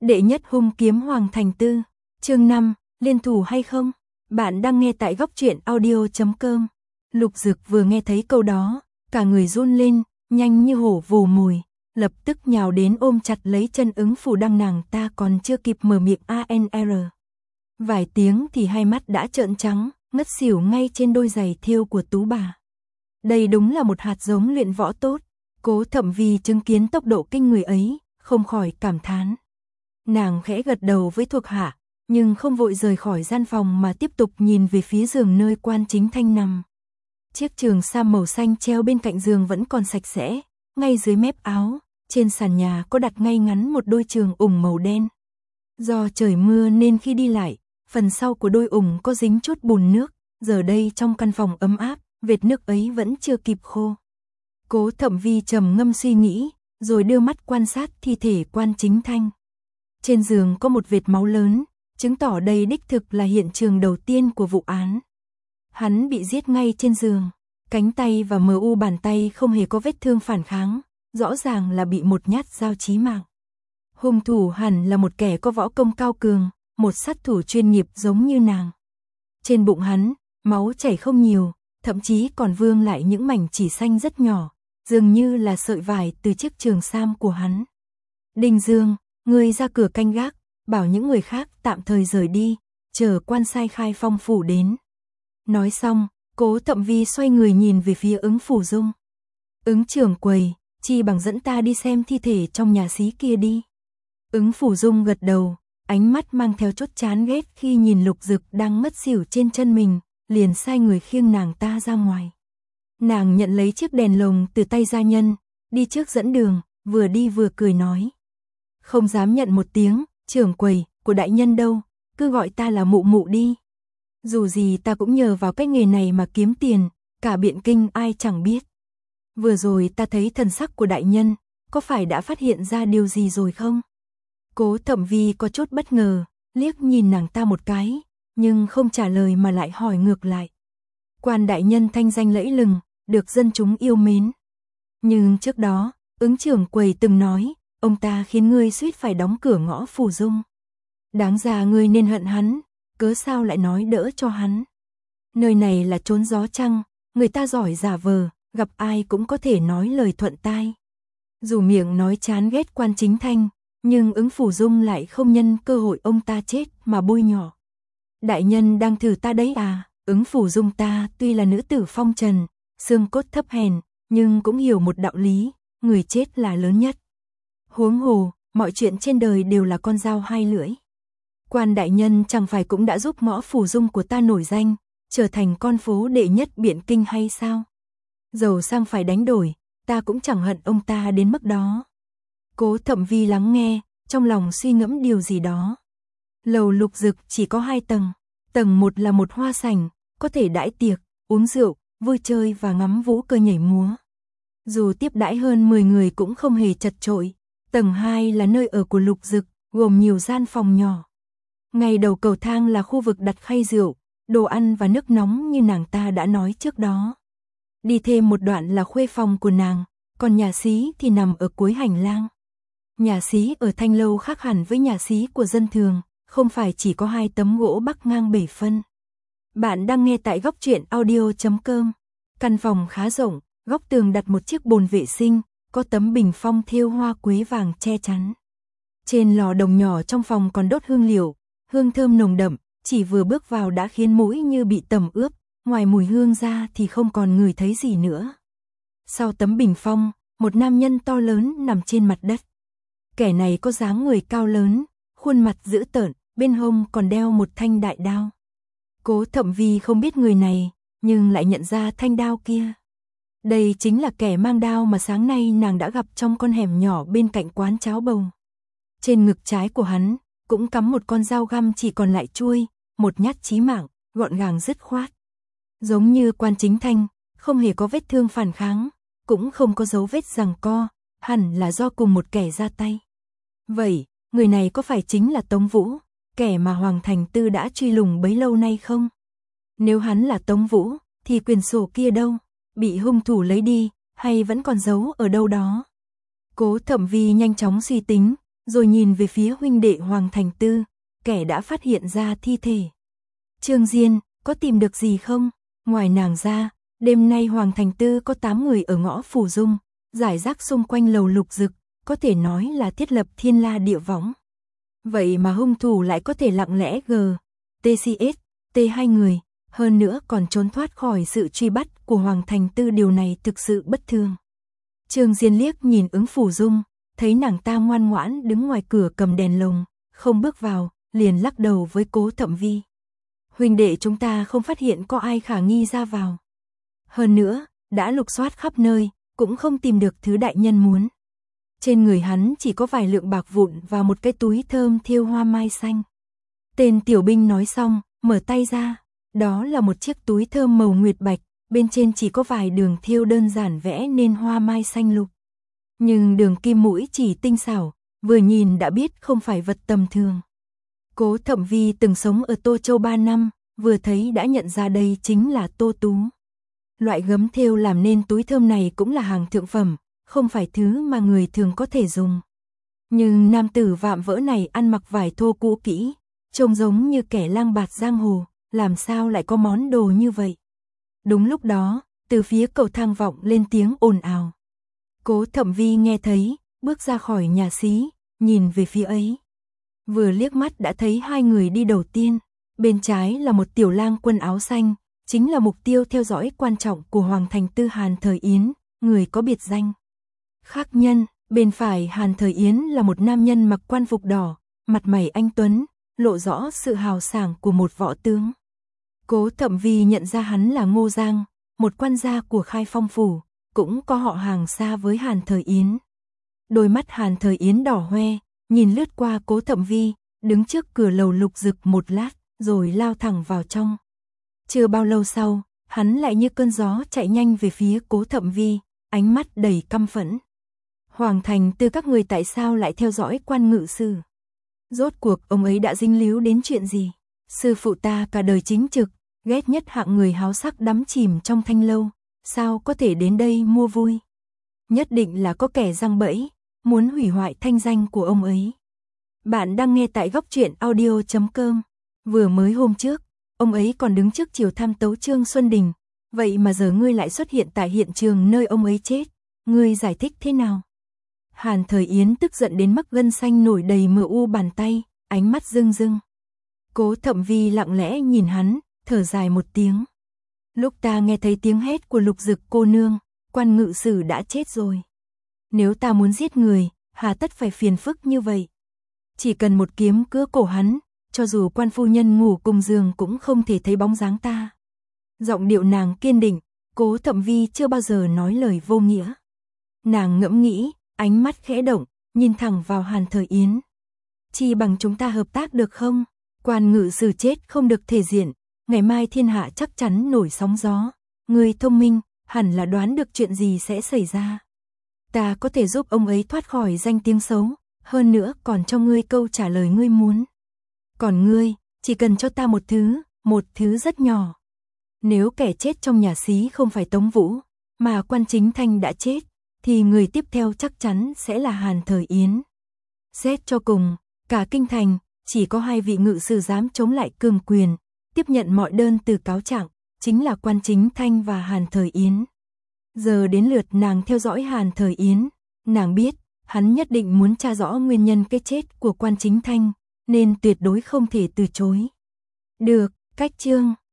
Đệ nhất hung kiếm Hoàng Thành Tư, chương 5, liên thủ hay không? Bạn đang nghe tại góc truyện audio.com. Lục Dực vừa nghe thấy câu đó, cả người run lên, nhanh như hổ vồ mồi, lập tức nhào đến ôm chặt lấy chân Ứng Phủ Đăng, nàng ta còn chưa kịp mở miệng ANR. Vài tiếng thì hai mắt đã trợn trắng, ngất xỉu ngay trên đôi giày thêu của tú bà. Đây đúng là một hạt giống luyện võ tốt. Cố Thẩm Vi chứng kiến tốc độ kinh người ấy, không khỏi cảm thán. Nàng khẽ gật đầu với thuộc hạ, nhưng không vội rời khỏi gian phòng mà tiếp tục nhìn về phía giường nơi Quan Chính Thanh nằm. Chiếc trường sam màu xanh treo bên cạnh giường vẫn còn sạch sẽ, ngay dưới mép áo, trên sàn nhà có đặt ngay ngắn một đôi trường ủng màu đen. Do trời mưa nên khi đi lại, phần sau của đôi ủng có dính chút bùn nước, giờ đây trong căn phòng ấm áp, vệt nước ấy vẫn chưa kịp khô. Cố Thẩm Vi trầm ngâm suy nghĩ, rồi đưa mắt quan sát thi thể Quan Chính Thanh. Trên giường có một vệt máu lớn, chứng tỏ đây đích thực là hiện trường đầu tiên của vụ án. Hắn bị giết ngay trên giường, cánh tay và bàn tay không hề có vết thương phản kháng, rõ ràng là bị một nhát dao chí mạng. Hung thủ hẳn là một kẻ có võ công cao cường, một sát thủ chuyên nghiệp giống như nàng. Trên bụng hắn, máu chảy không nhiều, thậm chí còn vương lại những mảnh chỉ xanh rất nhỏ, dường như là sợi vải từ chiếc trường sam của hắn. Đinh Dương, ngươi ra cửa canh gác, bảo những người khác tạm thời rời đi, chờ quan sai Khai Phong phủ đến. Nói xong, Cố Thẩm Vi xoay người nhìn về phía Ứng Phủ Dung. Ứng trưởng quầy, chi bằng dẫn ta đi xem thi thể trong nhà xí kia đi. Ứng Phủ Dung gật đầu, ánh mắt mang theo chút chán ghét khi nhìn Lục Dực đang mất xỉu trên chân mình, liền sai người khiêng nàng ta ra ngoài. Nàng nhận lấy chiếc đèn lồng từ tay gia nhân, đi trước dẫn đường, vừa đi vừa cười nói. Không dám nhận một tiếng, trưởng quầy, của đại nhân đâu, cứ gọi ta là mụ mụ đi. Dù gì ta cũng nhờ vào cái nghề này mà kiếm tiền, cả Biện Kinh ai chẳng biết. Vừa rồi ta thấy thần sắc của đại nhân, có phải đã phát hiện ra điều gì rồi không? Cố Thẩm Vi có chút bất ngờ, liếc nhìn nàng ta một cái, nhưng không trả lời mà lại hỏi ngược lại. Quan đại nhân thanh danh lẫy lừng, được dân chúng yêu mến. Nhưng trước đó, Ứng trưởng quầy từng nói, ông ta khiến ngươi suýt phải đóng cửa ngõ Phủ Dung. Đáng ra ngươi nên hận hắn, cớ sao lại nói đỡ cho hắn. Nơi này là chốn gió trăng, người ta giỏi giả vờ, gặp ai cũng có thể nói lời thuận tai. Dù miệng nói chán ghét Quan Chính Thanh, nhưng Ứng Phủ Dung lại không nhân cơ hội ông ta chết mà bôi nhọ. Đại nhân đang thử ta đấy à? Ứng Phủ Dung ta tuy là nữ tử phong trần, xương cốt thấp hèn, nhưng cũng hiểu một đạo lý, người chết là lớn nhất. Huống hồ, mọi chuyện trên đời đều là con dao hai lưỡi. Quan đại nhân chẳng phải cũng đã giúp ngõ Phủ Dung của ta nổi danh, trở thành con phố đệ nhất Biện Kinh hay sao? Dầu sang phải đánh đổi, ta cũng chẳng hận ông ta đến mức đó. Cố Thẩm Vi lắng nghe, trong lòng suy ngẫm điều gì đó. Lầu Lục Dực chỉ có 2 tầng, tầng 1 là một hoa sảnh, có thể đãi tiệc, uống rượu, vui chơi và ngắm vũ cơ nhảy múa. Dù tiếp đãi hơn 10 người cũng không hề chật chội. Tầng 2 là nơi ở của Lục Dực, gồm nhiều gian phòng nhỏ. Ngay đầu cầu thang là khu vực đặt khay rượu, đồ ăn và nước nóng như nàng ta đã nói trước đó. Đi thêm một đoạn là khuê phòng của nàng, còn nhà xí thì nằm ở cuối hành lang. Nhà xí ở Thanh Lâu khác hẳn với nhà xí của dân thường, không phải chỉ có 2 tấm gỗ bắc ngang 7 phân. Bạn đang nghe tại góc truyện audio.com. Căn phòng khá rộng, góc tường đặt một chiếc bồn vệ sinh, có tấm bình phong thêu hoa quế vàng che chắn. Trên lò đồng nhỏ trong phòng còn đốt hương liệu, hương thơm nồng đậm, chỉ vừa bước vào đã khiến mũi như bị tẩm ướp, ngoài mùi hương ra thì không còn ngửi thấy gì nữa. Sau tấm bình phong, một nam nhân to lớn nằm trên mặt đất. Kẻ này có dáng người cao lớn, khuôn mặt dữ tợn, bên hông còn đeo một thanh đại đao. Cố Thẩm Vi không biết người này, nhưng lại nhận ra thanh đao kia. Đây chính là kẻ mang đao mà sáng nay nàng đã gặp trong con hẻm nhỏ bên cạnh quán cháo bầu. Trên ngực trái của hắn, cũng cắm một con dao găm chỉ còn lại chuôi, một nhát chí mạng, gọn gàng dứt khoát. Giống như Quan Chính Thanh, không hề có vết thương phản kháng, cũng không có dấu vết giằng co, hẳn là do cùng một kẻ ra tay. Vậy, người này có phải chính là Tống Vũ, kẻ mà Hoàng Thành Tư đã truy lùng bấy lâu nay không? Nếu hắn là Tống Vũ, thì quyển sổ kia đâu? Bị hung thủ lấy đi, hay vẫn còn giấu ở đâu đó? Cố Thẩm Vi nhanh chóng suy tính, rồi nhìn về phía huynh đệ Hoàng Thành Tư, kẻ đã phát hiện ra thi thể. Trương Diên, có tìm được gì không? Ngoài nàng ra, đêm nay Hoàng Thành Tư có 8 người ở ngõ Phủ Dung, rải rác xung quanh lầu Lục Dực, có thể nói là thiết lập thiên la địa võng. Vậy mà hung thủ lại có thể lặng lẽ TCS, T2 người, hơn nữa còn trốn thoát khỏi sự truy bắt của Hoàng Thành Tư, điều này thực sự bất thường. Trương Diên liếc nhìn Ứng Phủ Dung, thấy nàng ta ngoan ngoãn đứng ngoài cửa cầm đèn lồng, không bước vào, liền lắc đầu với Cố Thậm Vi. Huynh đệ chúng ta không phát hiện có ai khả nghi ra vào. Hơn nữa, đã lục soát khắp nơi, cũng không tìm được thứ đại nhân muốn. Trên người hắn chỉ có vài lượng bạc vụn và một cái túi thơm thêu hoa mai xanh. Tên tiểu binh nói xong, mở tay ra. Đó là một chiếc túi thơm màu nguyệt bạch, bên trên chỉ có vài đường thêu đơn giản vẽ nên hoa mai xanh lục. Nhưng đường kim mũi chỉ tinh xảo, vừa nhìn đã biết không phải vật tầm thường. Cố Thậm Vi từng sống ở Tô Châu 3 năm, vừa thấy đã nhận ra đây chính là Tô Tú. Loại gấm thêu làm nên túi thơm này cũng là hàng thượng phẩm, không phải thứ mà người thường có thể dùng. Nhưng nam tử vạm vỡ này ăn mặc vải thô cũ kỹ, trông giống như kẻ lang bạt giang hồ, làm sao lại có món đồ như vậy. Đúng lúc đó, từ phía cầu thang vọng lên tiếng ồn ào. Cố Thậm Vi nghe thấy, bước ra khỏi nhà xí, nhìn về phía ấy. Vừa liếc mắt đã thấy hai người đi đầu tiên, bên trái là một tiểu lang quân áo xanh, chính là mục tiêu theo dõi quan trọng của Hoàng Thành Tư Hàn Thời Yến, người có biệt danh Khắc Nhân. Bên phải Hàn Thời Yến là một nam nhân mặc quan phục đỏ, mặt mày anh tuấn, lộ rõ sự hào sảng của một võ tướng. Cố Thậm Vi nhận ra hắn là Ngô Giang, một quan gia của Khai Phong phủ, cũng có họ hàng xa với Hàn Thời Yến. Đôi mắt Hàn Thời Yến đỏ hoe, nhìn lướt qua Cố Thậm Vi, đứng trước cửa lầu Lục Dực một lát, rồi lao thẳng vào trong. Chưa bao lâu sau, hắn lại như cơn gió chạy nhanh về phía Cố Thậm Vi, ánh mắt đầy căm phẫn. Hoàng Thành Tư các người tại sao lại theo dõi quan ngự sư? Rốt cuộc ông ấy đã dính líu đến chuyện gì? Sư phụ ta cả đời chính trực, ghét nhất hạng người háo sắc đắm chìm trong thanh lâu, sao có thể đến đây mua vui? Nhất định là có kẻ giăng bẫy, muốn hủy hoại thanh danh của ông ấy. Bạn đang nghe tại góc truyện audio.com. Vừa mới hôm trước, ông ấy còn đứng trước triều tham tấu Trương Xuân Đình, vậy mà giờ ngươi lại xuất hiện tại hiện trường nơi ông ấy chết, ngươi giải thích thế nào? Hàn Thời Yến tức giận đến mức gân xanh nổi đầy mờ u bàn tay, ánh mắt rưng rưng. Cố Thậm Vi lặng lẽ nhìn hắn, thở dài một tiếng. Lúc ta nghe thấy tiếng hét của Lục Dực cô nương, quan ngự sử đã chết rồi. Nếu ta muốn giết người, hà tất phải phiền phức như vậy. Chỉ cần một kiếm cứa cổ hắn, cho dù quan phu nhân ngủ cùng giường cũng không thể thấy bóng dáng ta. Giọng điệu nàng kiên định, Cố Thậm Vi chưa bao giờ nói lời vô nghĩa. Nàng ngẫm nghĩ, ánh mắt khẽ động, nhìn thẳng vào Hàn Thời Yến. Chi bằng chúng ta hợp tác được không? Quan ngự sử chết không được thể diện, ngày mai thiên hạ chắc chắn nổi sóng gió. Ngươi thông minh, hẳn là đoán được chuyện gì sẽ xảy ra. Ta có thể giúp ông ấy thoát khỏi danh tiếng xấu, hơn nữa còn cho ngươi câu trả lời ngươi muốn. Còn ngươi, chỉ cần cho ta một thứ rất nhỏ. Nếu kẻ chết trong nhà xí không phải Tống Vũ, mà quan chính Thanh đã chết, thì người tiếp theo chắc chắn sẽ là Hàn Thời Yến. Xét cho cùng, cả kinh thành, chỉ có 2 vị ngự sử dám chống lại cường quyền, tiếp nhận mọi đơn từ cáo trạng, chính là quan chính Thanh và Hàn Thời Yến. Giờ đến lượt nàng theo dõi Hàn Thời Yến, nàng biết, hắn nhất định muốn tra rõ nguyên nhân cái chết của quan chính Thanh, nên tuyệt đối không thể từ chối. Được, cách chương.